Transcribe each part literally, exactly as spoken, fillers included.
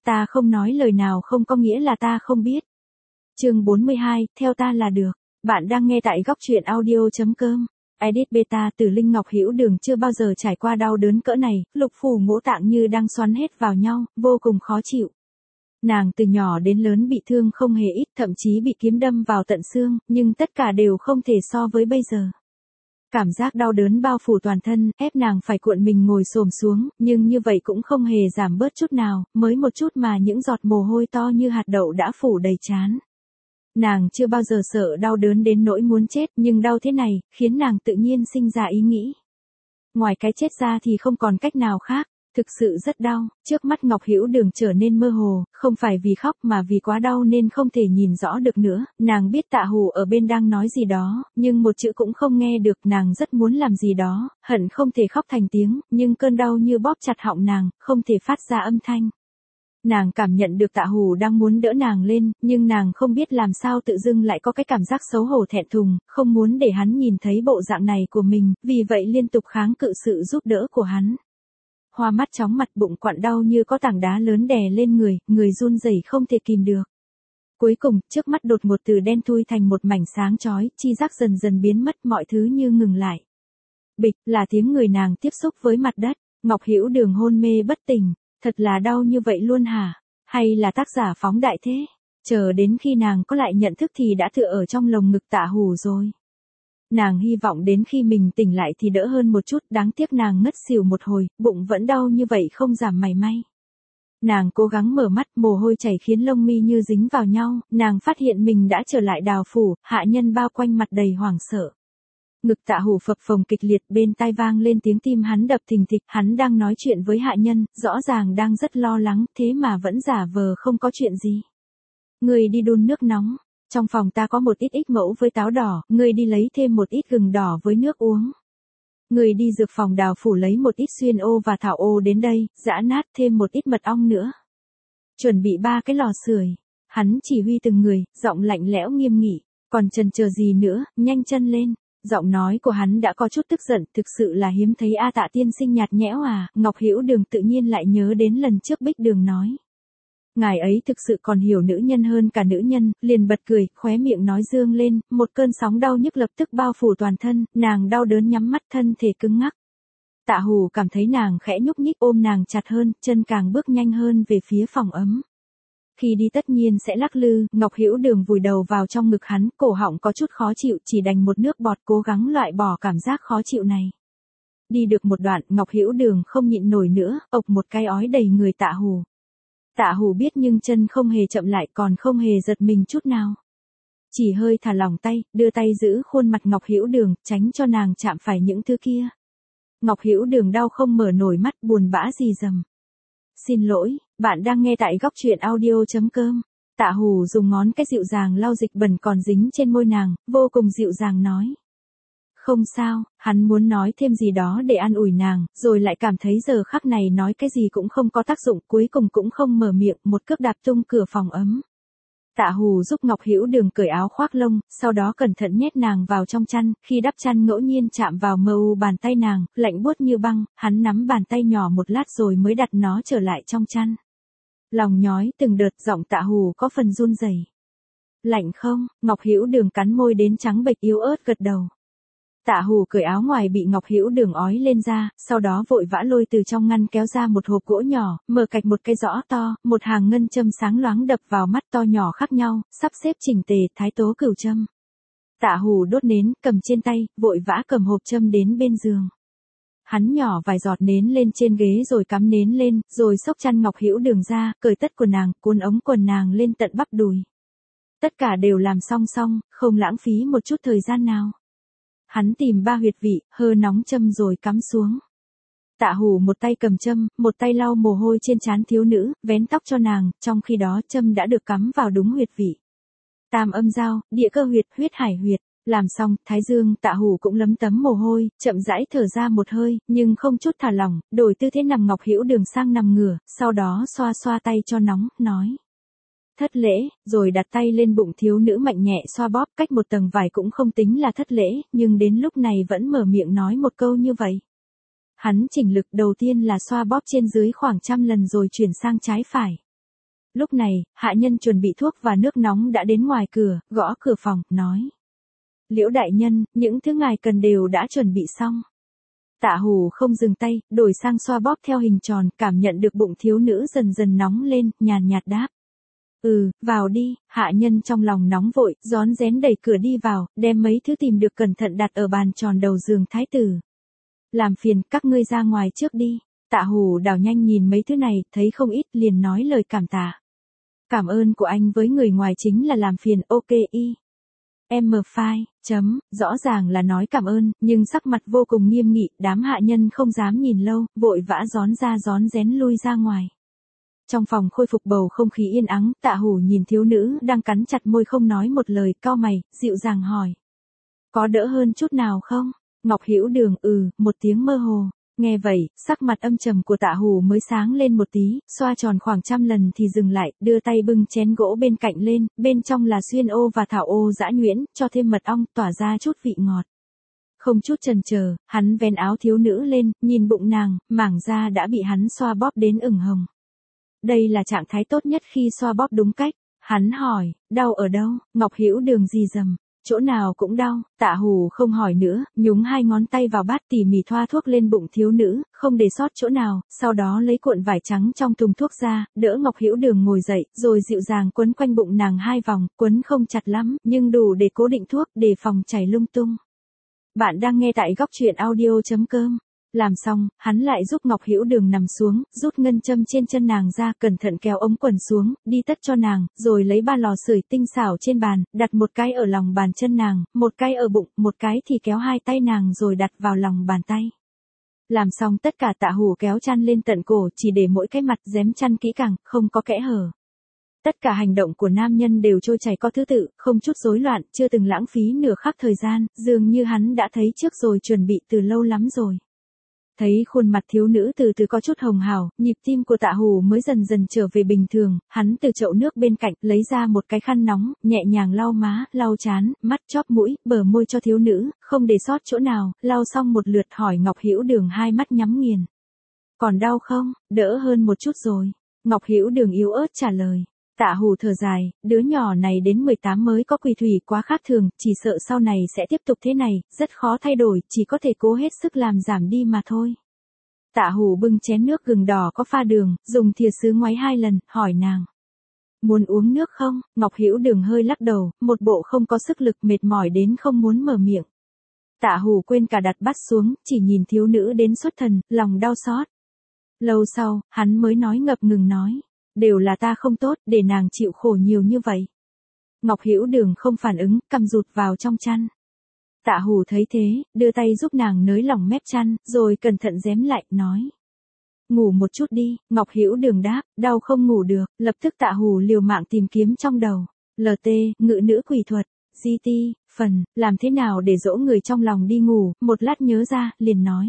Ta không nói lời nào không có nghĩa là ta không biết. Chương bốn mươi hai, theo ta là được. Bạn đang nghe tại góc truyện audio.com. Edit beta. Từ Linh Ngọc Hữu Đường chưa bao giờ trải qua đau đớn cỡ này, lục phủ ngũ tạng như đang xoắn hết vào nhau, vô cùng khó chịu. Nàng từ nhỏ đến lớn bị thương không hề ít, thậm chí bị kiếm đâm vào tận xương, nhưng tất cả đều không thể so với bây giờ. Cảm giác đau đớn bao phủ toàn thân, ép nàng phải cuộn mình ngồi xổm xuống, nhưng như vậy cũng không hề giảm bớt chút nào, mới một chút mà những giọt mồ hôi to như hạt đậu đã phủ đầy trán. Nàng chưa bao giờ sợ đau đớn đến nỗi muốn chết, nhưng đau thế này, khiến nàng tự nhiên sinh ra ý nghĩ. Ngoài cái chết ra thì không còn cách nào khác, thực sự rất đau, trước mắt Ngọc Hữu Đường trở nên mơ hồ, không phải vì khóc mà vì quá đau nên không thể nhìn rõ được nữa, nàng biết Tạ Hù ở bên đang nói gì đó, nhưng một chữ cũng không nghe được, nàng rất muốn làm gì đó, hận không thể khóc thành tiếng, nhưng cơn đau như bóp chặt họng nàng, không thể phát ra âm thanh. Nàng cảm nhận được Tạ Hù đang muốn đỡ nàng lên, nhưng nàng không biết làm sao tự dưng lại có cái cảm giác xấu hổ thẹn thùng, không muốn để hắn nhìn thấy bộ dạng này của mình, vì vậy liên tục kháng cự sự giúp đỡ của hắn. Hoa mắt chóng mặt, bụng quặn đau như có tảng đá lớn đè lên người, người run rẩy không thể kìm được. Cuối cùng, trước mắt đột ngột từ đen thui thành một mảnh sáng chói, chi giác dần dần biến mất, mọi thứ như ngừng lại. Bịch, là tiếng người nàng tiếp xúc với mặt đất. Ngọc Hữu Đường hôn mê bất tỉnh. Thật là đau như vậy luôn hả? Hay là tác giả phóng đại thế? Chờ đến khi nàng có lại nhận thức thì đã tựa ở trong lồng ngực Tạ Hù rồi. Nàng hy vọng đến khi mình tỉnh lại thì đỡ hơn một chút, đáng tiếc nàng ngất xỉu một hồi, bụng vẫn đau như vậy không giảm mảy may. Nàng cố gắng mở mắt, mồ hôi chảy khiến lông mi như dính vào nhau, nàng phát hiện mình đã trở lại Đào phủ, hạ nhân bao quanh mặt đầy hoảng sợ. Ngực Tạ Hù phập phồng kịch liệt, bên tai vang lên tiếng tim hắn đập thình thịch, hắn đang nói chuyện với hạ nhân, rõ ràng đang rất lo lắng, thế mà vẫn giả vờ không có chuyện gì. Người đi đun nước nóng, trong phòng ta có một ít ích mẫu với táo đỏ, người đi lấy thêm một ít gừng đỏ với nước uống. Người đi dược phòng Đào phủ lấy một ít xuyên ô và thảo ô đến đây, giã nát thêm một ít mật ong nữa. Chuẩn bị ba cái lò sưởi. Hắn chỉ huy từng người, giọng lạnh lẽo nghiêm nghị, còn chần chờ gì nữa, nhanh chân lên. Giọng nói của hắn đã có chút tức giận, thực sự là hiếm thấy a Tạ tiên sinh nhạt nhẽo à. Ngọc Hữu Đường tự nhiên lại nhớ đến lần trước Bích Đường nói. Ngài ấy thực sự còn hiểu nữ nhân hơn cả nữ nhân, liền bật cười, khóe miệng nói dương lên, một cơn sóng đau nhức lập tức bao phủ toàn thân, nàng đau đớn nhắm mắt, thân thể cứng ngắc. Tạ Hù cảm thấy nàng khẽ nhúc nhích, ôm nàng chặt hơn, chân càng bước nhanh hơn về phía phòng ấm. Khi đi tất nhiên sẽ lắc lư, Ngọc Hữu Đường vùi đầu vào trong ngực hắn, cổ họng có chút khó chịu, chỉ đành một nước bọt cố gắng loại bỏ cảm giác khó chịu này. Đi được một đoạn, Ngọc Hữu Đường không nhịn nổi nữa, ộc một cái ói đầy người Tạ Hù. Tạ Hù biết nhưng chân không hề chậm lại, còn không hề giật mình chút nào. Chỉ hơi thả lỏng tay, đưa tay giữ khuôn mặt Ngọc Hữu Đường, tránh cho nàng chạm phải những thứ kia. Ngọc Hữu Đường đau không mở nổi mắt, buồn bã rì rầm. Xin lỗi, bạn đang nghe tại góc truyện audio.com. Tạ Hù dùng ngón cái dịu dàng lau dịch bẩn còn dính trên môi nàng, vô cùng dịu dàng nói. Không sao, hắn muốn nói thêm gì đó để an ủi nàng, rồi lại cảm thấy giờ khắc này nói cái gì cũng không có tác dụng, cuối cùng cũng không mở miệng, một cước đạp tung cửa phòng ấm. Tạ Hù giúp Ngọc Hữu Đường cởi áo khoác lông, sau đó cẩn thận nhét nàng vào trong chăn, khi đắp chăn ngẫu nhiên chạm vào mờ u bàn tay nàng, lạnh buốt như băng, hắn nắm bàn tay nhỏ một lát rồi mới đặt nó trở lại trong chăn. Lòng nhói từng đợt, giọng Tạ Hù có phần run rẩy. Lạnh không? Ngọc Hữu Đường cắn môi đến trắng bệch yếu ớt gật đầu. Tạ Hù cởi áo ngoài bị Ngọc Hữu Đường ói lên ra, sau đó vội vã lôi từ trong ngăn kéo ra một hộp gỗ nhỏ, mở cạch một cái giõ to, một hàng ngân châm sáng loáng đập vào mắt to nhỏ khác nhau, sắp xếp chỉnh tề, thái tố cửu châm. Tạ Hù đốt nến, cầm trên tay, vội vã cầm hộp châm đến bên giường. Hắn nhỏ vài giọt nến lên trên ghế rồi cắm nến lên, rồi xốc chăn Ngọc Hữu Đường ra, cởi tất của nàng, cuốn ống quần nàng lên tận bắp đùi. Tất cả đều làm song song, không lãng phí một chút thời gian nào. Hắn tìm ba huyệt vị, hơ nóng châm rồi cắm xuống. Tạ Hù một tay cầm châm, một tay lau mồ hôi trên trán thiếu nữ, vén tóc cho nàng, trong khi đó châm đã được cắm vào đúng huyệt vị. Tam âm giao, địa cơ huyệt, huyết hải huyệt. Làm xong, thái dương Tạ Hù cũng lấm tấm mồ hôi, chậm rãi thở ra một hơi, nhưng không chút thả lỏng, đổi tư thế nằm Ngọc Hữu Đường sang nằm ngửa, sau đó xoa xoa tay cho nóng, nói. Thất lễ, rồi đặt tay lên bụng thiếu nữ mạnh nhẹ xoa bóp, cách một tầng vải cũng không tính là thất lễ, nhưng đến lúc này vẫn mở miệng nói một câu như vậy. Hắn chỉnh lực, đầu tiên là xoa bóp trên dưới khoảng trăm lần rồi chuyển sang trái phải. Lúc này, hạ nhân chuẩn bị thuốc và nước nóng đã đến ngoài cửa, gõ cửa phòng, nói. Liễu đại nhân, những thứ ngài cần đều đã chuẩn bị xong. Tạ Hủ không dừng tay, đổi sang xoa bóp theo hình tròn, cảm nhận được bụng thiếu nữ dần dần nóng lên, nhàn nhạt đáp. Ừ, vào đi, hạ nhân trong lòng nóng vội, rón rén đẩy cửa đi vào, đem mấy thứ tìm được cẩn thận đặt ở bàn tròn đầu giường thái tử. Làm phiền, các ngươi ra ngoài trước đi. Tạ Hủ đảo nhanh nhìn mấy thứ này, thấy không ít, liền nói lời cảm tạ. Cảm ơn của anh với người ngoài chính là làm phiền, ok y. Em file, chấm, rõ ràng là nói cảm ơn, nhưng sắc mặt vô cùng nghiêm nghị, đám hạ nhân không dám nhìn lâu, vội vã rón ra rón rén lui ra ngoài. Trong phòng khôi phục bầu không khí yên ắng, Tạ Hủ nhìn thiếu nữ đang cắn chặt môi không nói một lời, cau mày, dịu dàng hỏi. Có đỡ hơn chút nào không? Ngọc Hữu Đường ừ, một tiếng mơ hồ. Nghe vậy, sắc mặt âm trầm của Tạ Hủ mới sáng lên một tí, xoa tròn khoảng trăm lần thì dừng lại, đưa tay bưng chén gỗ bên cạnh lên, bên trong là xuyên ô và thảo ô giã nhuyễn, cho thêm mật ong, tỏa ra chút vị ngọt. Không chút chần chờ, hắn vén áo thiếu nữ lên, nhìn bụng nàng, mảng da đã bị hắn xoa bóp đến ửng hồng. Đây là trạng thái tốt nhất khi xoa bóp đúng cách. Hắn hỏi, đau ở đâu? Ngọc Hữu Đường gì dầm. Chỗ nào cũng đau. Tạ Hủ không hỏi nữa, nhúng hai ngón tay vào bát tỉ mỉ thoa thuốc lên bụng thiếu nữ, không để sót chỗ nào, sau đó lấy cuộn vải trắng trong thùng thuốc ra, đỡ Ngọc Hữu Đường ngồi dậy, rồi dịu dàng quấn quanh bụng nàng hai vòng, quấn không chặt lắm, nhưng đủ để cố định thuốc, để phòng chảy lung tung. Bạn đang nghe tại góc truyện audio chấm com. Làm xong, hắn lại giúp Ngọc Hữu Đường nằm xuống, rút ngân châm trên chân nàng ra, cẩn thận kéo ống quần xuống, đi tất cho nàng, rồi lấy ba lò sưởi tinh xảo trên bàn, đặt một cái ở lòng bàn chân nàng, một cái ở bụng, một cái thì kéo hai tay nàng rồi đặt vào lòng bàn tay. Làm xong tất cả Tạ Hủ kéo chăn lên tận cổ, chỉ để mỗi cái mặt rém chăn kỹ càng, không có kẽ hở. Tất cả hành động của nam nhân đều trôi chảy có thứ tự, không chút rối loạn, chưa từng lãng phí nửa khắc thời gian, dường như hắn đã thấy trước rồi chuẩn bị từ lâu lắm rồi. Thấy khuôn mặt thiếu nữ từ từ có chút hồng hào, nhịp tim của Tạ Hủ mới dần dần trở về bình thường, hắn từ chậu nước bên cạnh lấy ra một cái khăn nóng, nhẹ nhàng lau má, lau trán, mắt, chóp mũi, bờ môi cho thiếu nữ, không để sót chỗ nào, lau xong một lượt hỏi Ngọc Hữu Đường hai mắt nhắm nghiền. Còn đau không? Đỡ hơn một chút rồi. Ngọc Hữu Đường yếu ớt trả lời. Tạ Hủ thở dài, đứa nhỏ này đến mười tám mới có quỳ thủy quá khác thường, chỉ sợ sau này sẽ tiếp tục thế này, rất khó thay đổi, chỉ có thể cố hết sức làm giảm đi mà thôi. Tạ Hủ bưng chén nước gừng đỏ có pha đường, dùng thìa sứ ngoáy hai lần, hỏi nàng. Muốn uống nước không? Ngọc Hữu Đường hơi lắc đầu, một bộ không có sức lực, mệt mỏi đến không muốn mở miệng. Tạ Hủ quên cả đặt bát xuống, chỉ nhìn thiếu nữ đến xuất thần, lòng đau xót. Lâu sau, hắn mới nói ngập ngừng nói. Đều là ta không tốt, để nàng chịu khổ nhiều như vậy. Ngọc Hữu Đường không phản ứng, cằm rụt vào trong chăn. Tạ Hủ thấy thế, đưa tay giúp nàng nới lỏng mép chăn, rồi cẩn thận giếm lại, nói. Ngủ một chút đi. Ngọc Hữu Đường đáp, đau không ngủ được, lập tức Tạ Hủ liều mạng tìm kiếm trong đầu. lờ tê, ngự nữ quỷ thuật, giê tê, phần, làm thế nào để dỗ người trong lòng đi ngủ, một lát nhớ ra, liền nói.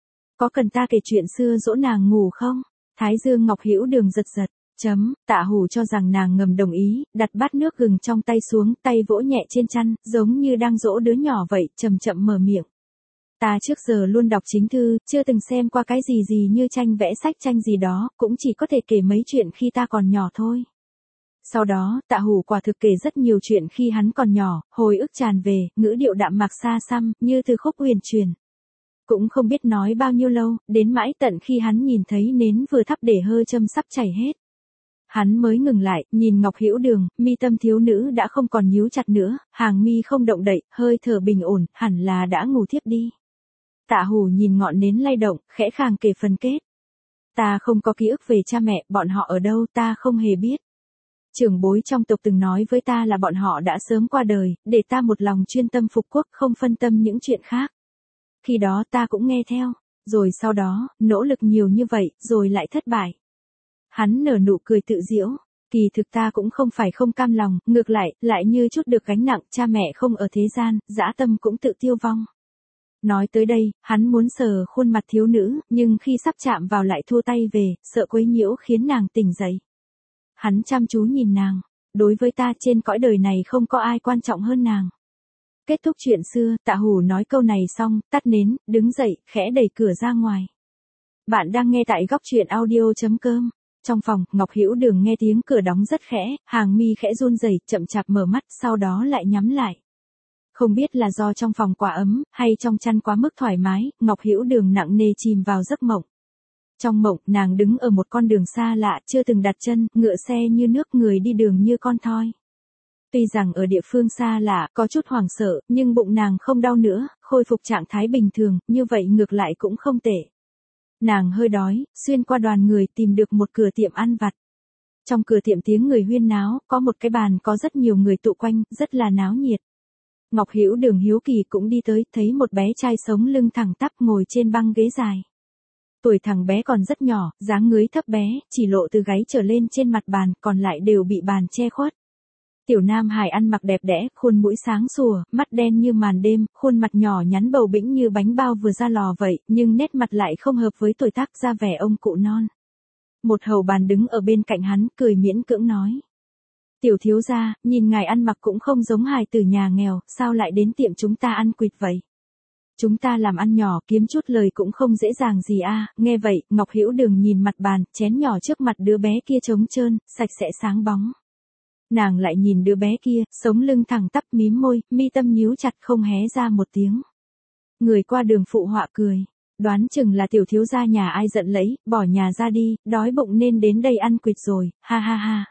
Có cần ta kể chuyện xưa dỗ nàng ngủ không? Thái dương Ngọc Hữu Đường giật giật. Chấm, Tạ Hủ cho rằng nàng ngầm đồng ý, đặt bát nước gừng trong tay xuống, tay vỗ nhẹ trên chăn, giống như đang dỗ đứa nhỏ vậy, chậm chậm mở miệng. Ta trước giờ luôn đọc chính thư, chưa từng xem qua cái gì gì như tranh vẽ sách tranh gì đó, cũng chỉ có thể kể mấy chuyện khi ta còn nhỏ thôi. Sau đó, Tạ Hủ quả thực kể rất nhiều chuyện khi hắn còn nhỏ, hồi ức tràn về, ngữ điệu đạm mạc xa xăm, như từ khúc huyền truyền. Cũng không biết nói bao nhiêu lâu, đến mãi tận khi hắn nhìn thấy nến vừa thắp để hơi châm sắp chảy hết. Hắn mới ngừng lại, nhìn Ngọc Hữu Đường, mi tâm thiếu nữ đã không còn nhíu chặt nữa, hàng mi không động đậy, hơi thở bình ổn, hẳn là đã ngủ thiếp đi. Tạ Hủ nhìn ngọn nến lay động, khẽ khàng kể phần kết. Ta không có ký ức về cha mẹ, bọn họ ở đâu ta không hề biết. Trưởng bối trong tộc từng nói với ta là bọn họ đã sớm qua đời, để ta một lòng chuyên tâm phục quốc, không phân tâm những chuyện khác. Khi đó ta cũng nghe theo, rồi sau đó, nỗ lực nhiều như vậy, rồi lại thất bại. Hắn nở nụ cười tự giễu, kỳ thực ta cũng không phải không cam lòng, ngược lại, lại như chút được gánh nặng, cha mẹ không ở thế gian, dã tâm cũng tự tiêu vong. Nói tới đây, hắn muốn sờ khuôn mặt thiếu nữ, nhưng khi sắp chạm vào lại thua tay về, sợ quấy nhiễu khiến nàng tỉnh dậy. Hắn chăm chú nhìn nàng, đối với ta trên cõi đời này không có ai quan trọng hơn nàng. Kết thúc chuyện xưa, Tạ Hủ nói câu này xong, tắt nến, đứng dậy, khẽ đẩy cửa ra ngoài. Bạn đang nghe tại góc truyện audio chấm com. Trong phòng, Ngọc Hữu Đường nghe tiếng cửa đóng rất khẽ, hàng mi khẽ run rẩy, chậm chạp mở mắt, sau đó lại nhắm lại. Không biết là do trong phòng quá ấm, hay trong chăn quá mức thoải mái, Ngọc Hữu Đường nặng nề chìm vào giấc mộng. Trong mộng, nàng đứng ở một con đường xa lạ, chưa từng đặt chân, ngựa xe như nước, người đi đường như con thoi. Tuy rằng ở địa phương xa lạ, có chút hoảng sợ, nhưng bụng nàng không đau nữa, khôi phục trạng thái bình thường, như vậy ngược lại cũng không tệ. Nàng hơi đói, xuyên qua đoàn người tìm được một cửa tiệm ăn vặt. Trong cửa tiệm tiếng người huyên náo, có một cái bàn có rất nhiều người tụ quanh, rất là náo nhiệt. Ngọc Hữu Đường hiếu kỳ cũng đi tới, thấy một bé trai sống lưng thẳng tắp ngồi trên băng ghế dài. Tuổi thằng bé còn rất nhỏ, dáng người thấp bé, chỉ lộ từ gáy trở lên trên mặt bàn, còn lại đều bị bàn che khuất. Tiểu Nam Hải ăn mặc đẹp đẽ, khuôn mũi sáng sủa, mắt đen như màn đêm, khuôn mặt nhỏ nhắn bầu bĩnh như bánh bao vừa ra lò vậy, nhưng nét mặt lại không hợp với tuổi tác, ra vẻ ông cụ non. Một hầu bàn đứng ở bên cạnh hắn, cười miễn cưỡng nói. Tiểu thiếu gia, nhìn ngài ăn mặc cũng không giống hài tử nhà nghèo, sao lại đến tiệm chúng ta ăn quỵt vậy? Chúng ta làm ăn nhỏ, kiếm chút lời cũng không dễ dàng gì a. Nghe vậy, Ngọc Hữu Đường nhìn mặt bàn, chén nhỏ trước mặt đứa bé kia trống trơn, sạch sẽ sáng bóng. Nàng lại nhìn đứa bé kia, sống lưng thẳng tắp mím môi, mi tâm nhíu chặt không hé ra một tiếng. Người qua đường phụ họa cười. Đoán chừng là tiểu thiếu gia nhà ai giận lẫy, bỏ nhà ra đi, đói bụng nên đến đây ăn quỵt rồi, ha ha ha.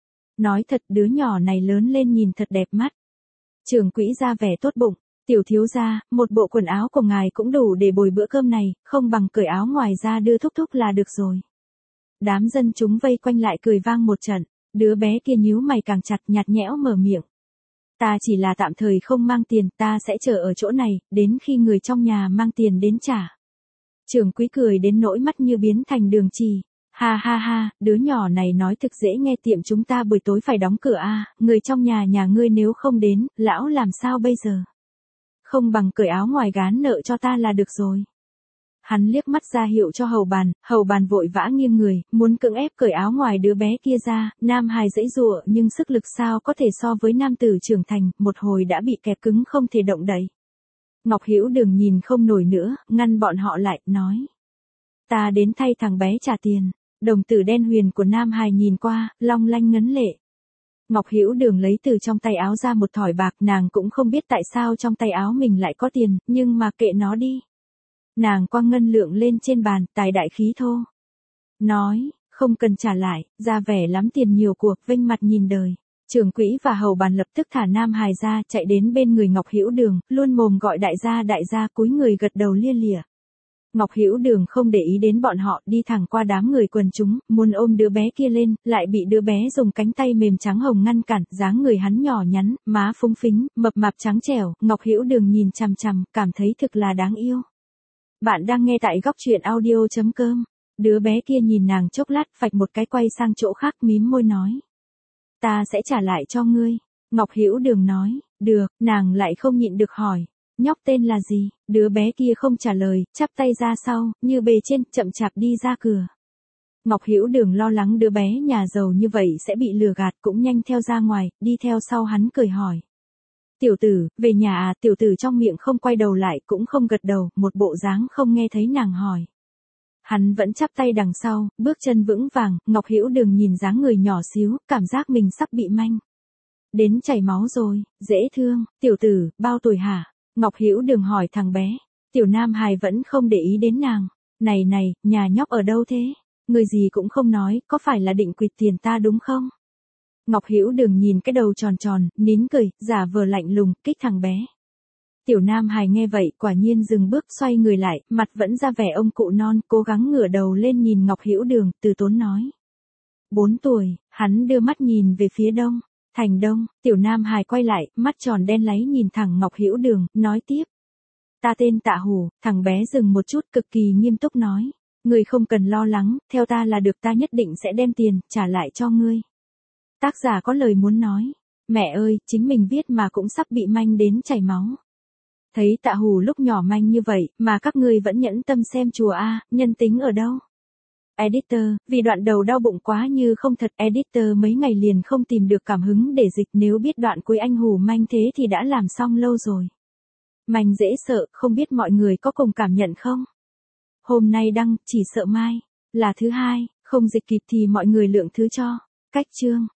Nói thật, đứa nhỏ này lớn lên nhìn thật đẹp mắt. Trưởng quỹ ra vẻ tốt bụng. Tiểu thiếu gia, một bộ quần áo của ngài cũng đủ để bồi bữa cơm này, không bằng cởi áo ngoài ra đưa thúc thúc là được rồi. Đám dân chúng vây quanh lại cười vang một trận, đứa bé kia nhíu mày càng chặt, nhạt nhẽo mở miệng. Ta chỉ là tạm thời không mang tiền, ta sẽ chờ ở chỗ này, đến khi người trong nhà mang tiền đến trả. Trưởng quý cười đến nỗi mắt như biến thành đường trì. Ha ha ha, đứa nhỏ này nói thực dễ nghe, tiệm chúng ta buổi tối phải đóng cửa a, người trong nhà nhà ngươi nếu không đến, lão làm sao bây giờ? Không bằng cởi áo ngoài gán nợ cho ta là được rồi. Hắn liếc mắt ra hiệu cho hầu bàn, hầu bàn vội vã nghiêng người, muốn cưỡng ép cởi áo ngoài đứa bé kia ra, nam hài giãy giụa nhưng sức lực sao có thể so với nam tử trưởng thành, một hồi đã bị kẹp cứng không thể động đậy. Ngọc Hữu Đường nhìn không nổi nữa, ngăn bọn họ lại, nói. Ta đến thay thằng bé trả tiền. Đồng tử đen huyền của nam hài nhìn qua, long lanh ngấn lệ. Ngọc Hữu Đường lấy từ trong tay áo ra một thỏi bạc, nàng cũng không biết tại sao trong tay áo mình lại có tiền, nhưng mà kệ nó đi. Nàng quăng ngân lượng lên trên bàn, tài đại khí thô. Nói, không cần trả lại, ra vẻ lắm tiền nhiều cuộc, vênh mặt nhìn đời. Trưởng quỹ và hầu bàn lập tức thả nam hài ra, chạy đến bên người Ngọc Hữu Đường, luôn mồm gọi đại gia đại gia, cúi người gật đầu lia lịa. Ngọc Hữu Đường không để ý đến bọn họ, đi thẳng qua đám người quần chúng, muốn ôm đứa bé kia lên, lại bị đứa bé dùng cánh tay mềm trắng hồng ngăn cản, dáng người hắn nhỏ nhắn, má phúng phính, mập mạp trắng trẻo, Ngọc Hữu Đường nhìn chằm chằm, cảm thấy thực là đáng yêu. Bạn đang nghe tại góc truyện audio chấm com. Đứa bé kia nhìn nàng chốc lát, phạch một cái quay sang chỗ khác, mím môi nói. Ta sẽ trả lại cho ngươi. Ngọc Hữu Đường nói, được, nàng lại không nhịn được hỏi. Nhóc tên là gì? Đứa bé kia không trả lời, chắp tay ra sau, như bề trên, chậm chạp đi ra cửa. Ngọc Hữu Đường lo lắng đứa bé nhà giàu như vậy sẽ bị lừa gạt, cũng nhanh theo ra ngoài, đi theo sau hắn cười hỏi. Tiểu tử, về nhà à? Tiểu tử trong miệng không quay đầu lại, cũng không gật đầu, một bộ dáng không nghe thấy nàng hỏi. Hắn vẫn chắp tay đằng sau, bước chân vững vàng, Ngọc Hữu Đường nhìn dáng người nhỏ xíu, cảm giác mình sắp bị manh. Đến chảy máu rồi, dễ thương, tiểu tử, bao tuổi hả? Ngọc Hữu Đường hỏi thằng bé. Tiểu Nam hài vẫn không để ý đến nàng. Này này, nhà nhóc ở đâu thế? Người gì cũng không nói, có phải là định quỵt tiền ta đúng không? Ngọc Hữu Đường nhìn cái đầu tròn tròn, nín cười, giả vờ lạnh lùng, kích thằng bé. Tiểu Nam hài nghe vậy, quả nhiên dừng bước, xoay người lại, mặt vẫn ra vẻ ông cụ non, cố gắng ngửa đầu lên nhìn Ngọc Hữu Đường, từ tốn nói. Bốn tuổi, hắn đưa mắt nhìn về phía đông. Thành Đông, Tiểu Nam hài quay lại, mắt tròn đen láy nhìn thẳng Ngọc Hữu Đường, nói tiếp. Ta tên Tạ Hủ. Thằng bé dừng một chút, cực kỳ nghiêm túc nói. Ngươi không cần lo lắng, theo ta là được, ta nhất định sẽ đem tiền, trả lại cho ngươi. Tác giả có lời muốn nói. Mẹ ơi, chính mình viết mà cũng sắp bị manh đến chảy máu. Thấy Tạ Hủ lúc nhỏ manh như vậy, mà các ngươi vẫn nhẫn tâm xem chùa a, nhân tính ở đâu? Editor, vì đoạn đầu đau bụng quá như không thật, editor mấy ngày liền không tìm được cảm hứng để dịch, nếu biết đoạn cuối anh Hủ manh thế thì đã làm xong lâu rồi. Manh dễ sợ, không biết mọi người có cùng cảm nhận không? Hôm nay đăng, chỉ sợ mai là thứ hai. Không dịch kịp thì mọi người lượng thứ cho. Cách chương